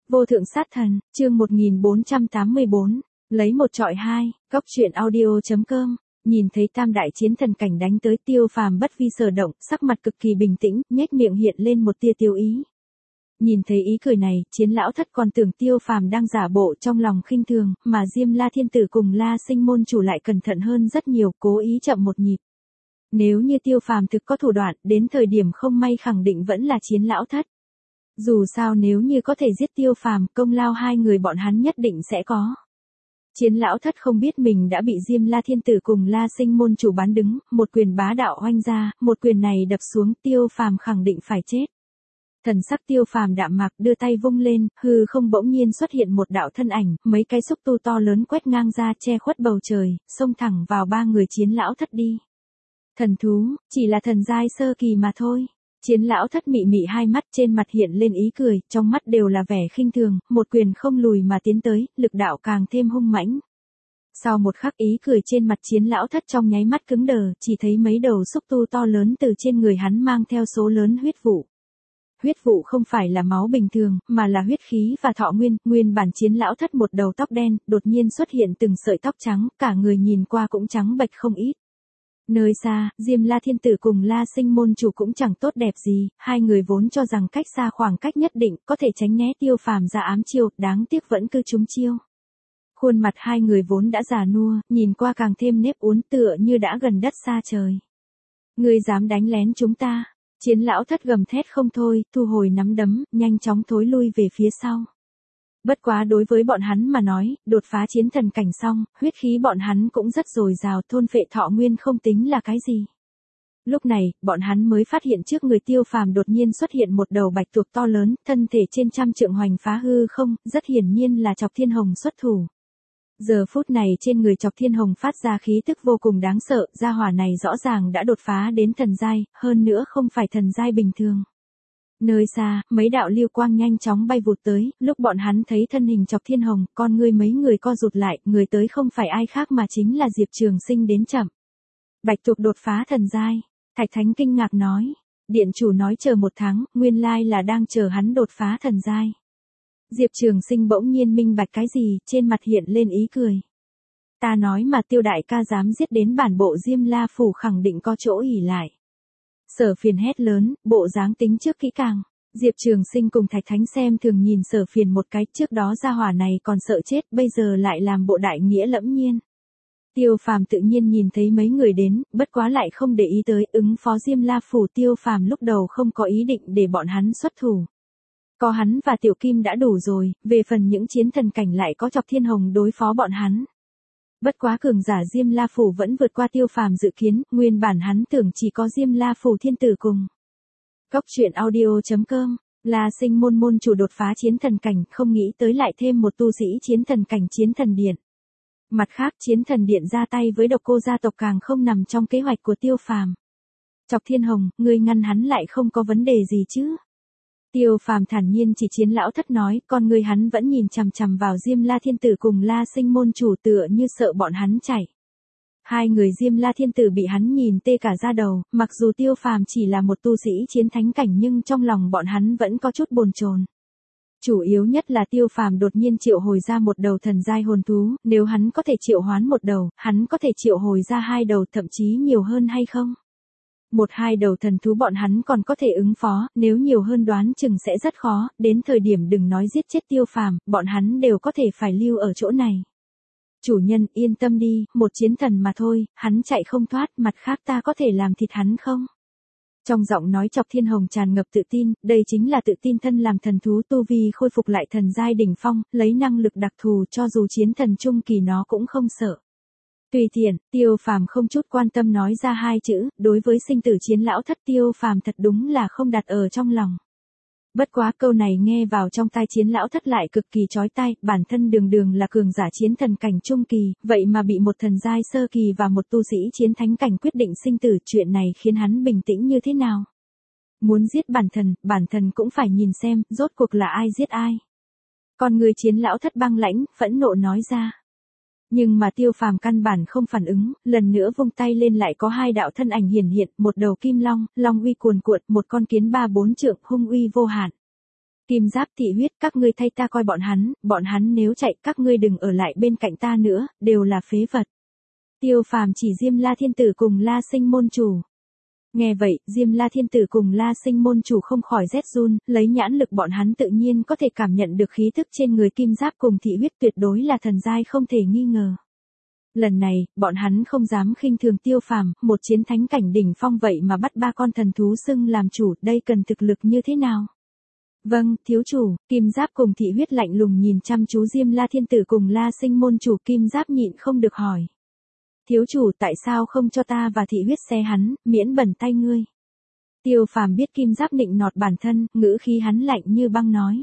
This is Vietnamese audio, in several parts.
Vô thượng sát thần, chương 1484, lấy một trọi hai, góc truyện audio.com, nhìn thấy tam đại chiến thần cảnh đánh tới Tiêu Phàm bất vi sở động, sắc mặt cực kỳ bình tĩnh, nhếch miệng hiện lên một tia tiêu ý. Nhìn thấy ý cười này, Chiến lão thất còn tưởng Tiêu Phàm đang giả bộ trong lòng khinh thường, mà Diêm La Thiên Tử cùng La Sinh môn chủ lại cẩn thận hơn rất nhiều, cố ý chậm một nhịp. Nếu như Tiêu Phàm thực có thủ đoạn, đến thời điểm không may khẳng định vẫn là Chiến lão thất. Dù sao nếu như có thể giết Tiêu Phàm, công lao hai người bọn hắn nhất định sẽ có. Chiến lão thất không biết mình đã bị Diêm La Thiên Tử cùng La Sinh môn chủ bán đứng, một quyền bá đạo oanh ra, một quyền này đập xuống, Tiêu Phàm khẳng định phải chết. Thần sắc Tiêu Phàm đạm mạc, đưa tay vung lên, hư không bỗng nhiên xuất hiện một đạo thân ảnh, mấy cái xúc tu to lớn quét ngang ra che khuất bầu trời, xông thẳng vào ba người Chiến lão thất đi. Thần thú, chỉ là thần giai sơ kỳ mà thôi. Chiến lão thất mị mị hai mắt, trên mặt hiện lên ý cười, trong mắt đều là vẻ khinh thường, một quyền không lùi mà tiến tới, lực đạo càng thêm hung mãnh. Sau một khắc ý cười trên mặt Chiến lão thất trong nháy mắt cứng đờ, chỉ thấy mấy đầu xúc tu to lớn từ trên người hắn mang theo số lớn huyết vụ. Huyết vụ không phải là máu bình thường, mà là huyết khí và thọ nguyên, nguyên bản Chiến lão thất một đầu tóc đen, đột nhiên xuất hiện từng sợi tóc trắng, cả người nhìn qua cũng trắng bệch không ít. Nơi xa, Diêm La Thiên Tử cùng La Sinh môn chủ cũng chẳng tốt đẹp gì, hai người vốn cho rằng cách xa khoảng cách nhất định, có thể tránh né Tiêu Phàm ra ám chiêu, đáng tiếc vẫn cứ trúng chiêu. Khuôn mặt hai người vốn đã già nua, nhìn qua càng thêm nếp uốn, tựa như đã gần đất xa trời. Ngươi dám đánh lén chúng ta? Chiến lão thất gầm thét không thôi, thu hồi nắm đấm, nhanh chóng thối lui về phía sau. Bất quá đối với bọn hắn mà nói, đột phá chiến thần cảnh xong, huyết khí bọn hắn cũng rất dồi dào, thôn phệ thọ nguyên không tính là cái gì. Lúc này, bọn hắn mới phát hiện trước người Tiêu Phàm đột nhiên xuất hiện một đầu bạch tuộc to lớn, thân thể trên trăm trượng hoành phá hư không, rất hiển nhiên là Chọc Thiên Hồng xuất thủ. Giờ phút này trên người Chọc Thiên Hồng phát ra khí tức vô cùng đáng sợ, gia hỏa này rõ ràng đã đột phá đến thần giai, hơn nữa không phải thần giai bình thường. Nơi xa, mấy đạo lưu quang nhanh chóng bay vụt tới, lúc bọn hắn thấy thân hình Chọc Thiên Hồng, con ngươi mấy người co rụt lại, người tới không phải ai khác mà chính là Diệp Trường Sinh đến chậm. Bạch tuộc đột phá thần giai, Thạch Thánh kinh ngạc nói, điện chủ nói chờ một tháng, nguyên lai là đang chờ hắn đột phá thần giai. Diệp Trường Sinh bỗng nhiên minh bạch cái gì, trên mặt hiện lên ý cười. Ta nói mà Tiêu đại ca dám giết đến bản bộ Diêm La phủ khẳng định có chỗ ỷ lại. Sở Phiền hét lớn, bộ dáng tính trước kỹ càng. Diệp Trường Sinh cùng Thạch Thánh xem thường nhìn Sở Phiền một cái, trước đó gia hỏa này còn sợ chết, bây giờ lại làm bộ đại nghĩa lẫm nhiên. Tiêu Phàm tự nhiên nhìn thấy mấy người đến, bất quá lại không để ý tới, ứng phó Diêm La phủ. Tiêu Phàm lúc đầu không có ý định để bọn hắn xuất thủ. Có hắn và Tiểu Kim đã đủ rồi, về phần những chiến thần cảnh lại có Chọc Thiên Hồng đối phó bọn hắn. Bất quá cường giả Diêm La phủ vẫn vượt qua Tiêu Phàm dự kiến, nguyên bản hắn tưởng chỉ có Diêm La phủ thiên tử cùng. Góc truyện audio.com, La Sinh môn chủ đột phá chiến thần cảnh, không nghĩ tới lại thêm một tu sĩ chiến thần cảnh chiến thần điện. Mặt khác chiến thần điện ra tay với Độc Cô gia tộc càng không nằm trong kế hoạch của Tiêu Phàm. Chọc Thiên Hồng, ngươi ngăn hắn lại không có vấn đề gì chứ? Tiêu Phàm thản nhiên chỉ Chiến lão thất nói, con người hắn vẫn nhìn chằm chằm vào Diêm La Thiên Tử cùng La Sinh môn chủ, tựa như sợ bọn hắn chạy. Hai người Diêm La Thiên Tử bị hắn nhìn tê cả da đầu, mặc dù Tiêu Phàm chỉ là một tu sĩ chiến thánh cảnh nhưng trong lòng bọn hắn vẫn có chút bồn chồn. Chủ yếu nhất là Tiêu Phàm đột nhiên triệu hồi ra một đầu thần giai hồn thú, nếu hắn có thể triệu hoán một đầu, hắn có thể triệu hồi ra hai đầu, thậm chí nhiều hơn hay không? Một hai đầu thần thú bọn hắn còn có thể ứng phó, nếu nhiều hơn đoán chừng sẽ rất khó, đến thời điểm đừng nói giết chết Tiêu Phàm, bọn hắn đều có thể phải lưu ở chỗ này. Chủ nhân yên tâm đi, một chiến thần mà thôi, hắn chạy không thoát, mặt khác ta có thể làm thịt hắn không? Trong giọng nói Chọc Thiên Hồng tràn ngập tự tin, đây chính là tự tin thân làm thần thú, tu vi khôi phục lại thần giai đỉnh phong, lấy năng lực đặc thù cho dù chiến thần trung kỳ nó cũng không sợ. Tùy tiện, Tiêu Phàm không chút quan tâm nói ra hai chữ, đối với sinh tử Chiến lão thất Tiêu Phàm thật đúng là không đặt ở trong lòng. Bất quá câu này nghe vào trong tai Chiến lão thất lại cực kỳ chói tai, bản thân đường đường là cường giả chiến thần cảnh trung kỳ, vậy mà bị một thần giai sơ kỳ và một tu sĩ chiến thánh cảnh quyết định sinh tử, chuyện này khiến hắn bình tĩnh như thế nào? Muốn giết bản thân cũng phải nhìn xem, rốt cuộc là ai giết ai. Còn người Chiến lão thất băng lãnh, phẫn nộ nói ra. Nhưng mà Tiêu Phàm căn bản không phản ứng, lần nữa vung tay lên lại có hai đạo thân ảnh hiển hiện, một đầu kim long, long uy cuồn cuộn, một con kiến 3-4 trượng, hung uy vô hạn. Kim Giáp Thị Huyết, các ngươi thay ta coi bọn hắn nếu chạy các ngươi đừng ở lại bên cạnh ta nữa, đều là phế vật. Tiêu Phàm chỉ Diêm La Thiên Tử cùng La Sinh môn chủ. Nghe vậy, Diêm La Thiên Tử cùng La Sinh môn chủ không khỏi rét run, lấy nhãn lực bọn hắn tự nhiên có thể cảm nhận được khí thức trên người Kim Giáp cùng Thị Huyết tuyệt đối là thần giai không thể nghi ngờ. Lần này, bọn hắn không dám khinh thường Tiêu Phàm, một chiến thánh cảnh đỉnh phong vậy mà bắt 3 con thần thú xưng làm chủ, đây cần thực lực như thế nào? Vâng, thiếu chủ. Kim Giáp cùng Thị Huyết lạnh lùng nhìn chăm chú Diêm La Thiên Tử cùng La Sinh môn chủ. Kim Giáp nhịn không được hỏi. Thiếu chủ, tại sao không cho ta và Thị Huyết xé hắn, miễn bẩn tay ngươi? Tiêu Phàm biết Kim Giáp nịnh nọt bản thân, ngữ khí hắn lạnh như băng nói.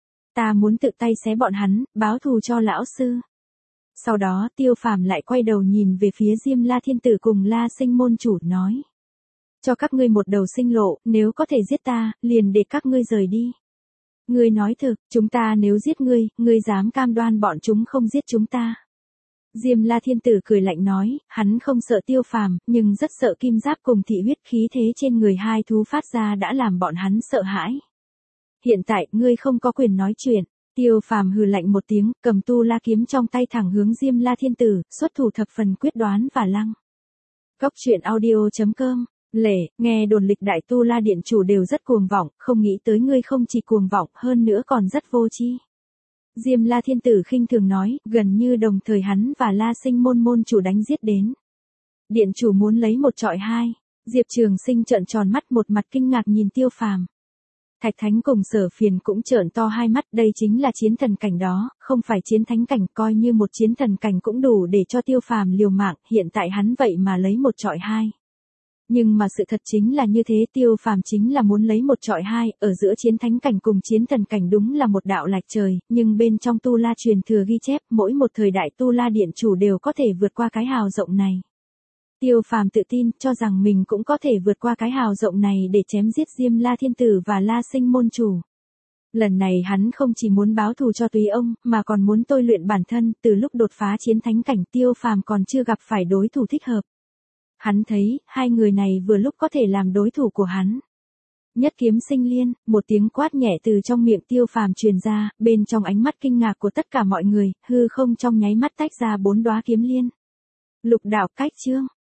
Ta muốn tự tay xé bọn hắn, báo thù cho lão sư. Sau đó Tiêu Phàm lại quay đầu nhìn về phía Diêm La Thiên Tử cùng La Sinh môn chủ nói. Cho các ngươi một đầu sinh lộ, nếu có thể giết ta, liền để các ngươi rời đi. Ngươi nói thực, chúng ta nếu giết ngươi dám cam đoan bọn chúng không giết chúng ta? Diêm La Thiên Tử cười lạnh nói, hắn không sợ Tiêu Phàm, nhưng rất sợ Kim Giáp cùng Thị Huyết, khí thế trên người hai thú phát ra đã làm bọn hắn sợ hãi. Hiện tại, ngươi không có quyền nói chuyện. Tiêu Phàm hừ lạnh một tiếng, cầm tu la kiếm trong tay thẳng hướng Diêm La Thiên Tử, xuất thủ thập phần quyết đoán và lăng. Góc truyện audio.com. Lệ, nghe đồn lịch đại tu la điện chủ đều rất cuồng vọng, không nghĩ tới ngươi không chỉ cuồng vọng, hơn nữa còn rất vô tri. Diêm La Thiên Tử khinh thường nói, gần như đồng thời hắn và La Sinh môn chủ đánh giết đến. Điện chủ muốn lấy một trọi hai. Diệp Trường Sinh trợn tròn mắt, một mặt kinh ngạc nhìn Tiêu Phàm. Thạch Thánh cùng Sở Phiền cũng trợn to hai mắt, đây chính là chiến thần cảnh đó, không phải chiến thánh cảnh, coi như một chiến thần cảnh cũng đủ để cho Tiêu Phàm liều mạng, hiện tại hắn vậy mà lấy một trọi hai. Nhưng mà sự thật chính là như thế, Tiêu Phàm chính là muốn lấy một trọi hai, ở giữa chiến thánh cảnh cùng chiến thần cảnh đúng là một đạo lệch trời, nhưng bên trong tu la truyền thừa ghi chép, mỗi một thời đại tu la điện chủ đều có thể vượt qua cái hào rộng này. Tiêu Phàm tự tin, cho rằng mình cũng có thể vượt qua cái hào rộng này để chém giết Diêm La Thiên Tử và La Sinh môn chủ. Lần này hắn không chỉ muốn báo thù cho Túy ông, mà còn muốn tôi luyện bản thân, từ lúc đột phá chiến thánh cảnh Tiêu Phàm còn chưa gặp phải đối thủ thích hợp. Hắn thấy, hai người này vừa lúc có thể làm đối thủ của hắn. Nhất kiếm sinh liên, một tiếng quát nhẹ từ trong miệng Tiêu Phàm truyền ra, bên trong ánh mắt kinh ngạc của tất cả mọi người, hư không trong nháy mắt tách ra 4 đóa kiếm liên. Lục đạo cách chương.